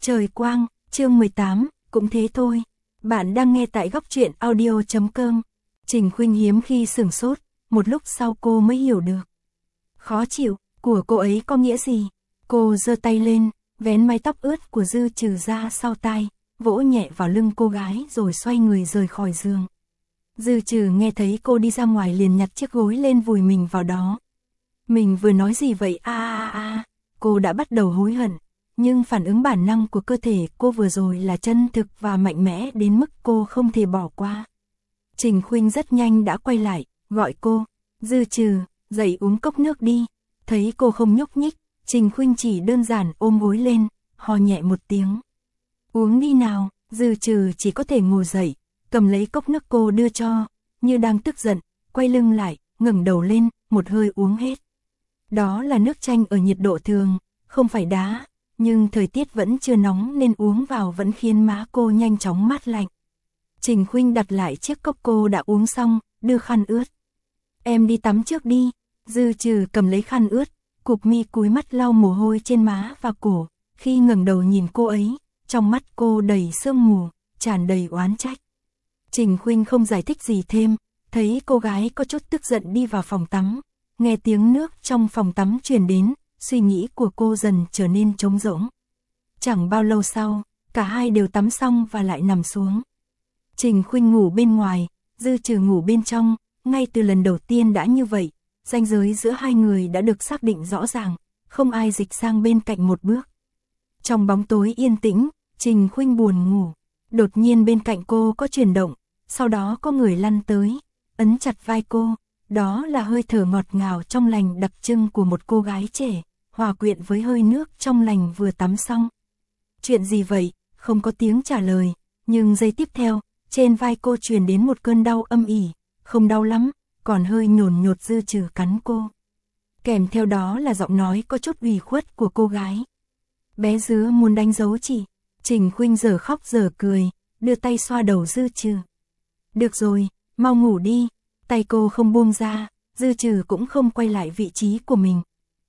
Trời quang, chương 18, cũng thế thôi. Bạn đang nghe tại góc truyện audio.com. Trình Khuynh hiếm khi sửng sốt, một lúc sau cô mới hiểu được. Khó chịu, của cô ấy có nghĩa gì? Cô giơ tay lên, vén mái tóc ướt của Dư Trừ ra sau tai, vỗ nhẹ vào lưng cô gái rồi xoay người rời khỏi giường. Dư Trừ nghe thấy cô đi ra ngoài liền nhặt chiếc gối lên vùi mình vào đó. Mình vừa nói gì vậy cô đã bắt đầu hối hận, nhưng phản ứng bản năng của cơ thể cô vừa rồi là chân thực và mạnh mẽ đến mức cô không thể bỏ qua. Trình Khuynh rất nhanh đã quay lại, gọi cô, Dư Trừ, dậy uống cốc nước đi. Thấy cô không nhúc nhích, Trình Khuynh chỉ đơn giản ôm gối lên, ho nhẹ một tiếng. Uống đi nào. Dư Trừ chỉ có thể ngồi dậy, cầm lấy cốc nước cô đưa cho, như đang tức giận, quay lưng lại, ngẩng đầu lên, một hơi uống hết. Đó là nước chanh ở nhiệt độ thường, không phải đá, nhưng thời tiết vẫn chưa nóng nên uống vào vẫn khiến má cô nhanh chóng mát lạnh. Trình Khuynh đặt lại chiếc cốc cô đã uống xong, đưa khăn ướt. Em đi tắm trước đi. Dư Trừ cầm lấy khăn ướt, cụp mi cúi mắt lau mồ hôi trên má và cổ. Khi ngẩng đầu nhìn cô ấy, trong mắt cô đầy sương mù, tràn đầy oán trách. Trình Khuynh không giải thích gì thêm, thấy cô gái có chút tức giận đi vào phòng tắm. Nghe tiếng nước trong phòng tắm truyền đến, suy nghĩ của cô dần trở nên trống rỗng. Chẳng bao lâu sau, cả hai đều tắm xong và lại nằm xuống. Trình Khuynh ngủ bên ngoài, Dư Trừ ngủ bên trong, ngay từ lần đầu tiên đã như vậy, ranh giới giữa hai người đã được xác định rõ ràng, không ai dịch sang bên cạnh một bước. Trong bóng tối yên tĩnh, Trình Khuynh buồn ngủ, đột nhiên bên cạnh cô có chuyển động, sau đó có người lăn tới, ấn chặt vai cô. Đó là hơi thở ngọt ngào trong lành đặc trưng của một cô gái trẻ, hòa quyện với hơi nước trong lành vừa tắm xong. Chuyện gì vậy? Không có tiếng trả lời, nhưng giây tiếp theo, trên vai cô truyền đến một cơn đau âm ỉ, không đau lắm, còn hơi nhổn nhột. Dư Trừ cắn cô. Kèm theo đó là giọng nói có chút ủy khuất của cô gái. Bé dứa muốn đánh dấu chị. Trình Khuynh giờ khóc giờ cười, đưa tay xoa đầu Dư Trừ. Được rồi, mau ngủ đi. Tay cô không buông ra, Dư Trừ cũng không quay lại vị trí của mình.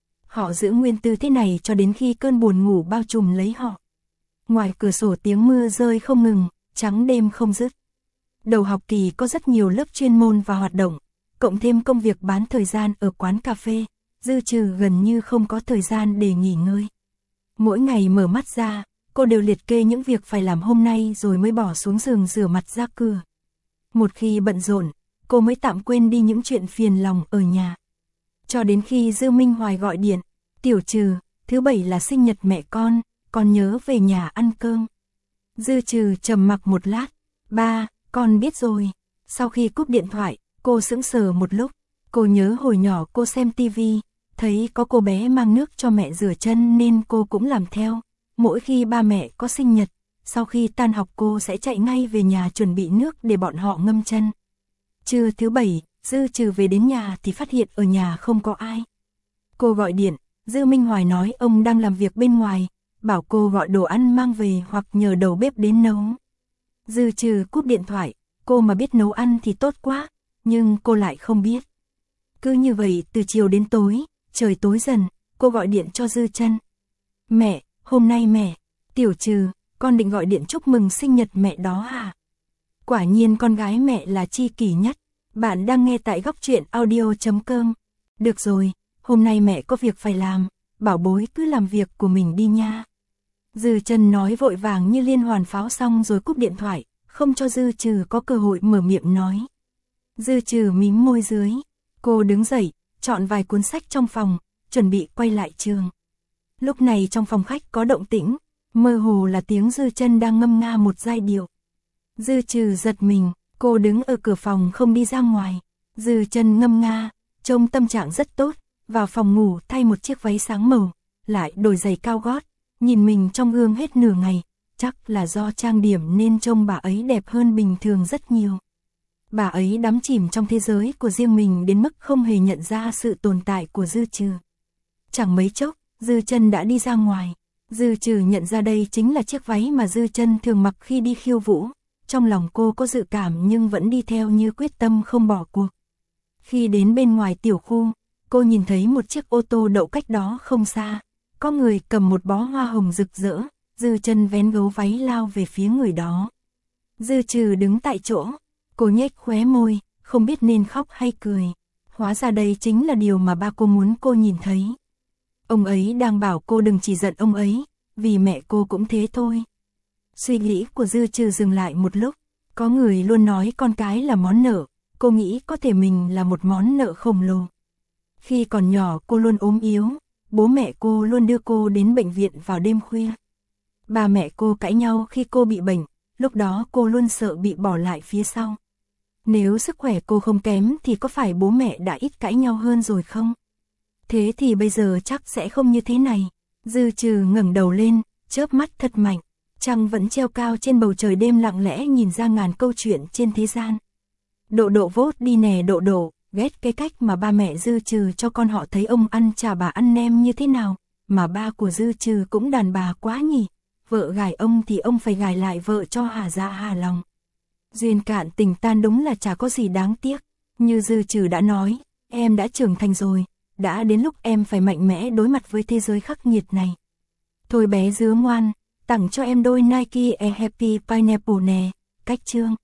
Họ giữ nguyên tư thế này cho đến khi cơn buồn ngủ bao trùm lấy họ. Ngoài cửa sổ tiếng mưa rơi không ngừng, trắng đêm không dứt. Đầu học kỳ có rất nhiều lớp chuyên môn và hoạt động, cộng thêm công việc bán thời gian ở quán cà phê, Dư Trừ gần như không có thời gian để nghỉ ngơi. Mỗi ngày mở mắt ra, cô đều liệt kê những việc phải làm hôm nay rồi mới bỏ xuống giường rửa mặt ra cửa. Một khi bận rộn, cô mới tạm quên đi những chuyện phiền lòng ở nhà. Cho đến khi Dư Minh Hoài gọi điện, Tiểu Trừ, thứ Bảy là sinh nhật mẹ con nhớ về nhà ăn cơm. Dư Trừ trầm mặc một lát, ba, con biết rồi. Sau khi cúp điện thoại, cô sững sờ một lúc, cô nhớ hồi nhỏ cô xem tivi, thấy có cô bé mang nước cho mẹ rửa chân nên cô cũng làm theo. Mỗi khi ba mẹ có sinh nhật, sau khi tan học cô sẽ chạy ngay về nhà chuẩn bị nước để bọn họ ngâm chân. Trưa thứ Bảy, Dư Trừ về đến nhà thì phát hiện ở nhà không có ai. Cô gọi điện, Dư Minh Hoài nói ông đang làm việc bên ngoài, bảo cô gọi đồ ăn mang về hoặc nhờ đầu bếp đến nấu. Dư Trừ cúp điện thoại, cô mà biết nấu ăn thì tốt quá, nhưng cô lại không biết. Cứ như vậy từ chiều đến tối, trời tối dần, cô gọi điện cho Dư Chân. Mẹ, hôm nay mẹ, Tiểu Trừ, con định gọi điện chúc mừng sinh nhật mẹ đó à? Quả nhiên con gái mẹ là tri kỷ nhất. Bạn đang nghe tại góc truyện audio.com. Được rồi, hôm nay mẹ có việc phải làm, bảo bối cứ làm việc của mình đi nha. Dư Chân nói vội vàng như liên hoàn pháo xong rồi cúp điện thoại, không cho Dư Trừ có cơ hội mở miệng nói. Dư Trừ mím môi dưới, cô đứng dậy, chọn vài cuốn sách trong phòng, chuẩn bị quay lại trường. Lúc này trong phòng khách có động tĩnh, mơ hồ là tiếng Dư Chân đang ngâm nga một giai điệu. Dư Trừ giật mình, cô đứng ở cửa phòng không đi ra ngoài. Dư Chân ngâm nga, trông tâm trạng rất tốt, vào phòng ngủ thay một chiếc váy sáng màu, lại đổi giày cao gót, nhìn mình trong gương hết nửa ngày, chắc là do trang điểm nên trông bà ấy đẹp hơn bình thường rất nhiều. Bà ấy đắm chìm trong thế giới của riêng mình đến mức không hề nhận ra sự tồn tại của Dư Trừ. Chẳng mấy chốc, Dư Chân đã đi ra ngoài. Dư Trừ nhận ra đây chính là chiếc váy mà Dư Chân thường mặc khi đi khiêu vũ. Trong lòng cô có dự cảm nhưng vẫn đi theo như quyết tâm không bỏ cuộc. Khi đến bên ngoài tiểu khu, cô nhìn thấy một chiếc ô tô đậu cách đó không xa. Có người cầm một bó hoa hồng rực rỡ, Dư chân vén gấu váy lao về phía người đó. Dư Trừ đứng tại chỗ, cô nhếch khóe môi, không biết nên khóc hay cười. Hóa ra đây chính là điều mà ba cô muốn cô nhìn thấy. Ông ấy đang bảo cô đừng chỉ giận ông ấy, vì mẹ cô cũng thế thôi. Suy nghĩ của Dư Trừ dừng lại một lúc, có người luôn nói con cái là món nợ, cô nghĩ có thể mình là một món nợ khổng lồ. Khi còn nhỏ cô luôn ốm yếu, bố mẹ cô luôn đưa cô đến bệnh viện vào đêm khuya. Ba mẹ cô cãi nhau khi cô bị bệnh, lúc đó cô luôn sợ bị bỏ lại phía sau. Nếu sức khỏe cô không kém thì có phải bố mẹ đã ít cãi nhau hơn rồi không? Thế thì bây giờ chắc sẽ không như thế này. Dư Trừ ngẩng đầu lên, chớp mắt thật mạnh. Trăng vẫn treo cao trên bầu trời đêm lặng lẽ nhìn ra ngàn câu chuyện trên thế gian. Độ độ vốt đi nè độ độ, ghét cái cách mà ba mẹ Dư Trừ cho con họ thấy ông ăn chà bà ăn nem như thế nào. Mà ba của Dư Trừ cũng đàn bà quá nhỉ. Vợ gài ông thì ông phải gài lại vợ cho hà dạ hà lòng. Duyên cạn tình tan đúng là chả có gì đáng tiếc. Như Dư Trừ đã nói, em đã trưởng thành rồi, đã đến lúc em phải mạnh mẽ đối mặt với thế giới khắc nghiệt này. Thôi bé dứa ngoan, tặng cho em đôi Nike Air Happy Pineapple nè, cách chương.